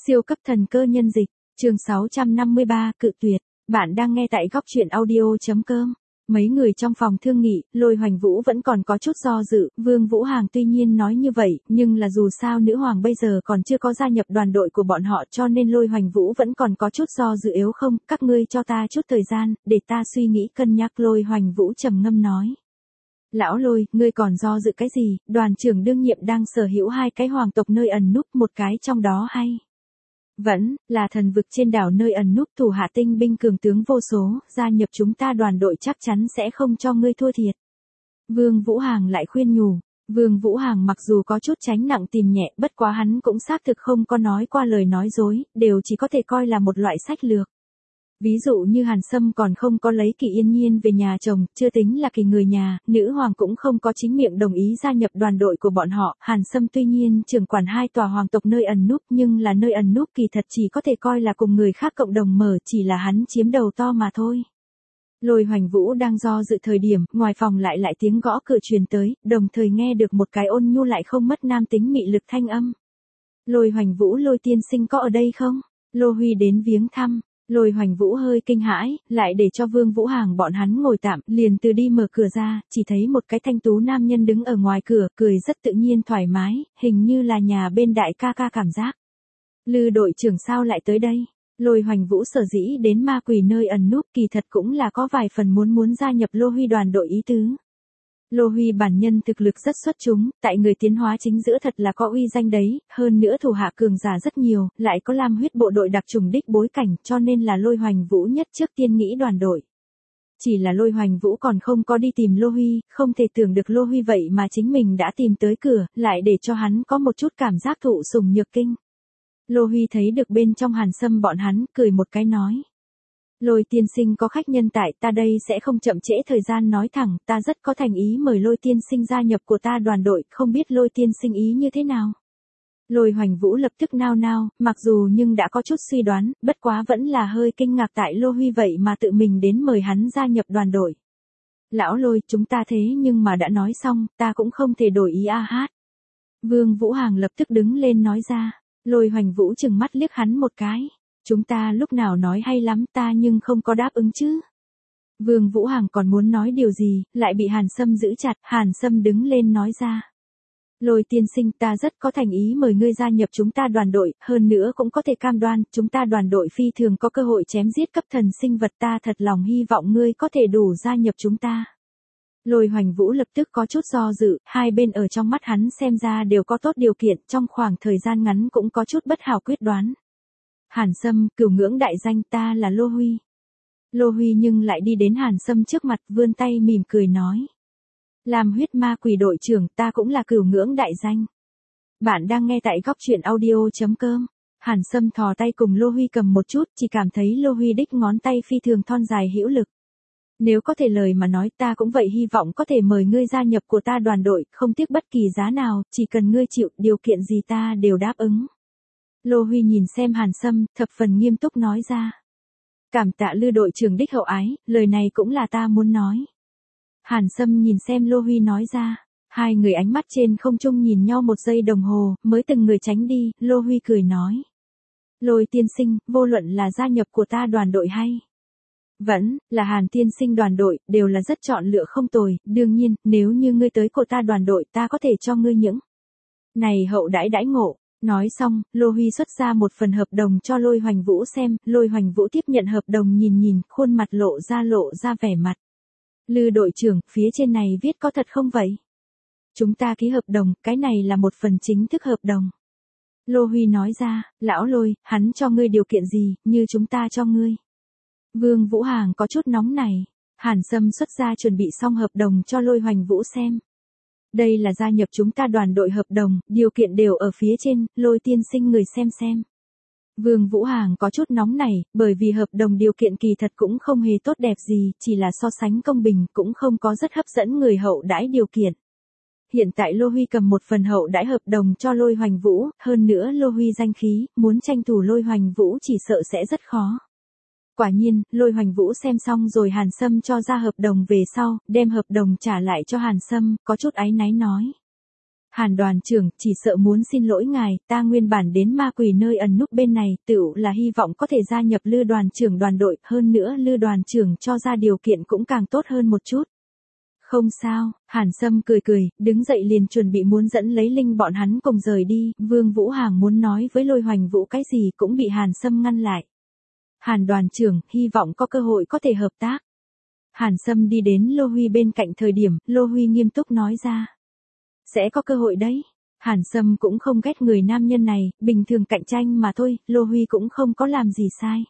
Siêu cấp thần cơ nhân dịch, chương 653, cự tuyệt. Bạn đang nghe tại góc truyện audio.com. Mấy người trong phòng thương nghị, Lôi Hoành Vũ vẫn còn có chút do dự, Vương Vũ Hằng tuy nhiên nói như vậy, nhưng là dù sao nữ hoàng bây giờ còn chưa có gia nhập đoàn đội của bọn họ cho nên Lôi Hoành Vũ vẫn còn có chút do dự yếu không, các ngươi cho ta chút thời gian, để ta suy nghĩ cân nhắc. Lôi Hoành Vũ trầm ngâm nói. Lão Lôi, ngươi còn do dự cái gì, đoàn trưởng đương nhiệm đang sở hữu 2 cái hoàng tộc nơi ẩn núp, một cái trong đó hay vẫn là thần vực trên đảo nơi ẩn núp, thủ hạ tinh binh cường tướng vô số, gia nhập chúng ta đoàn đội chắc chắn sẽ không cho ngươi thua thiệt. Vương Vũ Hằng lại khuyên nhủ. Vương Vũ Hằng mặc dù có chút tránh nặng tìm nhẹ, bất quá hắn cũng xác thực không có nói qua lời nói dối, đều chỉ có thể coi là một loại sách lược. Ví dụ như Hàn Sâm còn không có lấy Kỳ Yên Nhiên về nhà chồng, chưa tính là Kỳ người nhà, nữ hoàng cũng không có chính miệng đồng ý gia nhập đoàn đội của bọn họ. Hàn Sâm tuy nhiên trưởng quản 2 tòa hoàng tộc nơi ẩn núp, nhưng là nơi ẩn núp kỳ thật chỉ có thể coi là cùng người khác cộng đồng mở, chỉ là hắn chiếm đầu to mà thôi. Lôi Hoành Vũ đang do dự thời điểm, ngoài phòng lại tiếng gõ cửa truyền tới, đồng thời nghe được một cái ôn nhu lại không mất nam tính mị lực thanh âm. Lôi Hoành Vũ, Lôi tiên sinh có ở đây không? Lô Huy đến viếng thăm. Lôi Hoành Vũ hơi kinh hãi, lại để cho Vương Vũ Hằng bọn hắn ngồi tạm, liền từ đi mở cửa ra, chỉ thấy một cái thanh tú nam nhân đứng ở ngoài cửa, cười rất tự nhiên thoải mái, hình như là nhà bên đại ca ca cảm giác. Lư đội trưởng sao lại tới đây? Lôi Hoành Vũ sở dĩ đến ma quỷ nơi ẩn núp kỳ thật cũng là có vài phần muốn gia nhập Lô Huy đoàn đội ý tứ. Lô Huy bản nhân thực lực rất xuất chúng, tại người tiến hóa chính giữa thật là có uy danh đấy, hơn nữa thủ hạ cường giả rất nhiều, lại có lam huyết bộ đội đặc trùng đích bối cảnh, cho nên là Lôi Hoành Vũ nhất trước tiên nghĩ đoàn đội. Chỉ là Lôi Hoành Vũ còn không có đi tìm Lô Huy, không thể tưởng được Lô Huy vậy mà chính mình đã tìm tới cửa, lại để cho hắn có một chút cảm giác thụ sủng nhược kinh. Lô Huy thấy được bên trong Hàn Sâm bọn hắn, cười một cái nói. Lôi tiên sinh có khách nhân tại, ta đây sẽ không chậm trễ thời gian nói thẳng, ta rất có thành ý mời Lôi tiên sinh gia nhập của ta đoàn đội, không biết Lôi tiên sinh ý như thế nào. Lôi Hoành Vũ lập tức nao nao, mặc dù nhưng đã có chút suy đoán, bất quá vẫn là hơi kinh ngạc tại Lô Huy vậy mà tự mình đến mời hắn gia nhập đoàn đội. Lão Lôi, chúng ta thế nhưng mà đã nói xong, ta cũng không thể đổi ý a hát. Vương Vũ Hằng lập tức đứng lên nói ra. Lôi Hoành Vũ chừng mắt liếc hắn một cái. Chúng ta lúc nào nói hay lắm, ta nhưng không có đáp ứng chứ. Vương Vũ Hằng còn muốn nói điều gì, lại bị Hàn Sâm giữ chặt, Hàn Sâm đứng lên nói ra. Lôi tiên sinh, ta rất có thành ý mời ngươi gia nhập chúng ta đoàn đội, hơn nữa cũng có thể cam đoan, chúng ta đoàn đội phi thường có cơ hội chém giết cấp thần sinh vật, ta thật lòng hy vọng ngươi có thể đủ gia nhập chúng ta. Lôi Hoành Vũ lập tức có chút do dự, hai bên ở trong mắt hắn xem ra đều có tốt điều kiện, trong khoảng thời gian ngắn cũng có chút bất hảo quyết đoán. Hàn Sâm, cửu ngưỡng đại danh, ta là Lô Huy. Lô Huy nhưng lại đi đến Hàn Sâm trước mặt, vươn tay mỉm cười nói. Làm huyết ma quỷ đội trưởng, ta cũng là cửu ngưỡng đại danh. Bạn đang nghe tại góc truyện audio.com. Hàn Sâm thò tay cùng Lô Huy cầm một chút, chỉ cảm thấy Lô Huy đích ngón tay phi thường thon dài hữu lực. Nếu có thể lời mà nói, ta cũng vậy, hy vọng có thể mời ngươi gia nhập của ta đoàn đội, không tiếc bất kỳ giá nào, chỉ cần ngươi chịu, điều kiện gì ta đều đáp ứng. Lô Huy nhìn xem Hàn Sâm, thập phần nghiêm túc nói ra. Cảm tạ Lư đội trưởng đích hậu ái, lời này cũng là ta muốn nói. Hàn Sâm nhìn xem Lô Huy nói ra. Hai người ánh mắt trên không trung nhìn nhau 1 giây đồng hồ, mới từng người tránh đi, Lô Huy cười nói. Lôi tiên sinh, vô luận là gia nhập của ta đoàn đội hay vẫn là Hàn tiên sinh đoàn đội, đều là rất chọn lựa không tồi, đương nhiên, nếu như ngươi tới của ta đoàn đội, ta có thể cho ngươi những này hậu đãi ngộ. Nói xong, Lô Huy xuất ra một phần hợp đồng cho Lôi Hoành Vũ xem, Lôi Hoành Vũ tiếp nhận hợp đồng nhìn, khuôn mặt lộ ra vẻ mặt. Lư đội trưởng, phía trên này viết có thật không vậy? Chúng ta ký hợp đồng, cái này là một phần chính thức hợp đồng. Lô Huy nói ra, lão Lôi, hắn cho ngươi điều kiện gì, như chúng ta cho ngươi. Vương Vũ Hằng có chút nóng này. Hàn Sâm xuất ra chuẩn bị xong hợp đồng cho Lôi Hoành Vũ xem. Đây là gia nhập chúng ta đoàn đội hợp đồng, điều kiện đều ở phía trên, Lôi tiên sinh người xem. Vương Vũ Hằng có chút nóng này, bởi vì hợp đồng điều kiện kỳ thật cũng không hề tốt đẹp gì, chỉ là so sánh công bình, cũng không có rất hấp dẫn người hậu đãi điều kiện. Hiện tại Lô Huy cầm một phần hậu đãi hợp đồng cho Lôi Hoành Vũ, hơn nữa Lô Huy danh khí, muốn tranh thủ Lôi Hoành Vũ chỉ sợ sẽ rất khó. Quả nhiên, Lôi Hoành Vũ xem xong rồi Hàn Sâm cho ra hợp đồng về sau, đem hợp đồng trả lại cho Hàn Sâm, có chút áy náy nói. Hàn đoàn trưởng, chỉ sợ muốn xin lỗi ngài, ta nguyên bản đến ma quỷ nơi ẩn núp bên này, tựu là hy vọng có thể gia nhập Lư đoàn trưởng đoàn đội, hơn nữa Lư đoàn trưởng cho ra điều kiện cũng càng tốt hơn một chút. Không sao, Hàn Sâm cười cười, đứng dậy liền chuẩn bị muốn dẫn lấy Linh bọn hắn cùng rời đi, Vương Vũ Hàng muốn nói với Lôi Hoành Vũ cái gì cũng bị Hàn Sâm ngăn lại. Hàn đoàn trưởng, hy vọng có cơ hội có thể hợp tác. Hàn Sâm đi đến Lô Huy bên cạnh thời điểm, Lô Huy nghiêm túc nói ra. Sẽ có cơ hội đấy. Hàn Sâm cũng không ghét người nam nhân này, bình thường cạnh tranh mà thôi, Lô Huy cũng không có làm gì sai.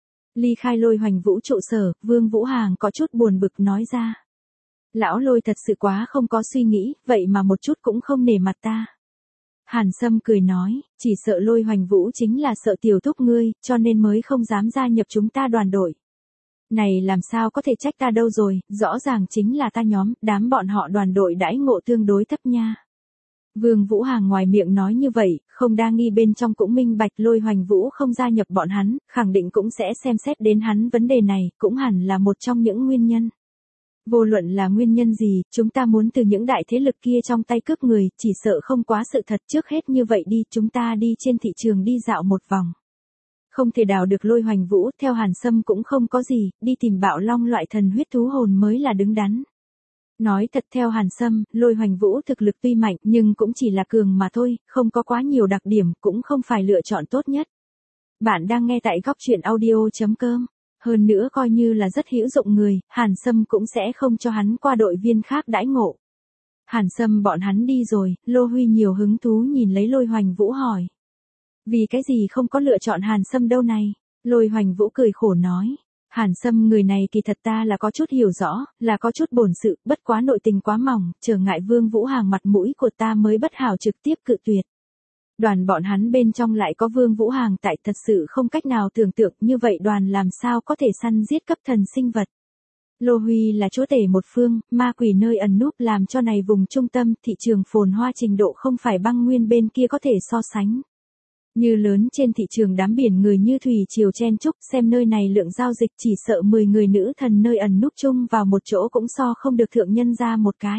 Ly khai Lôi Hoành Vũ trụ sở, Vương Vũ Hàng có chút buồn bực nói ra. Lão Lôi thật sự quá không có suy nghĩ, vậy mà một chút cũng không nể mặt ta. Hàn Sâm cười nói, chỉ sợ Lôi Hoành Vũ chính là sợ tiểu thúc ngươi, cho nên mới không dám gia nhập chúng ta đoàn đội. Này làm sao có thể trách ta đâu rồi, rõ ràng chính là ta nhóm, đám bọn họ đoàn đội đãi ngộ tương đối thấp nha. Vương Vũ Hàng ngoài miệng nói như vậy, không đa nghi bên trong cũng minh bạch Lôi Hoành Vũ không gia nhập bọn hắn, khẳng định cũng sẽ xem xét đến hắn vấn đề này, cũng hẳn là một trong những nguyên nhân. Vô luận là nguyên nhân gì, chúng ta muốn từ những đại thế lực kia trong tay cướp người, chỉ sợ không quá sự thật. Trước hết như vậy đi, chúng ta đi trên thị trường đi dạo một vòng. Không thể đào được Lôi Hoành Vũ, theo Hàn Sâm cũng không có gì, đi tìm Bạo Long loại thần huyết thú hồn mới là đứng đắn. Nói thật theo Hàn Sâm, Lôi Hoành Vũ thực lực tuy mạnh nhưng cũng chỉ là cường mà thôi, không có quá nhiều đặc điểm, cũng không phải lựa chọn tốt nhất. Bạn đang nghe tại góc truyện audio.com. Hơn nữa coi như là rất hữu dụng người, Hàn Sâm cũng sẽ không cho hắn qua đội viên khác đãi ngộ. Hàn Sâm bọn hắn đi rồi, Lô Huy nhiều hứng thú nhìn lấy Lôi Hoành Vũ hỏi. Vì cái gì không có lựa chọn Hàn Sâm đâu này? Lôi Hoành Vũ cười khổ nói. Hàn Sâm người này kỳ thật ta là có chút hiểu rõ, là có chút bổn sự, bất quá nội tình quá mỏng, trở ngại Vương Vũ Hàng mặt mũi của ta mới bất hảo trực tiếp cự tuyệt. Đoàn bọn hắn bên trong lại có Vương Vũ Hàng tại, thật sự không cách nào tưởng tượng như vậy đoàn làm sao có thể săn giết cấp thần sinh vật. Lô Huy là chúa tể một phương, ma quỷ nơi ẩn núp làm cho này vùng trung tâm, thị trường phồn hoa trình độ không phải băng nguyên bên kia có thể so sánh. Như lớn trên thị trường đám biển người như thủy triều chen chúc, xem nơi này lượng giao dịch chỉ sợ 10 người nữ thần nơi ẩn núp chung vào một chỗ cũng so không được thượng nhân ra một cái.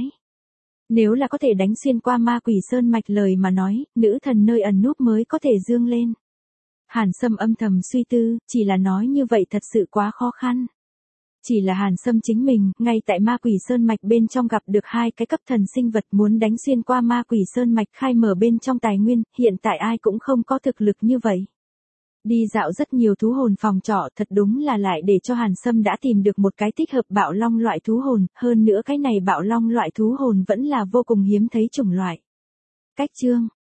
Nếu là có thể đánh xuyên qua ma quỷ sơn mạch lời mà nói, nữ thần nơi ẩn núp mới có thể dương lên. Hàn Sâm âm thầm suy tư, chỉ là nói như vậy thật sự quá khó khăn. Chỉ là Hàn Sâm chính mình, ngay tại ma quỷ sơn mạch bên trong gặp được hai cái cấp thần sinh vật muốn đánh xuyên qua ma quỷ sơn mạch khai mở bên trong tài nguyên, hiện tại ai cũng không có thực lực như vậy. Đi dạo rất nhiều thú hồn phòng trọ thật đúng là lại để cho Hàn Sâm đã tìm được một cái thích hợp Bạo Long loại thú hồn, hơn nữa cái này Bạo Long loại thú hồn vẫn là vô cùng hiếm thấy chủng loại. Cách chương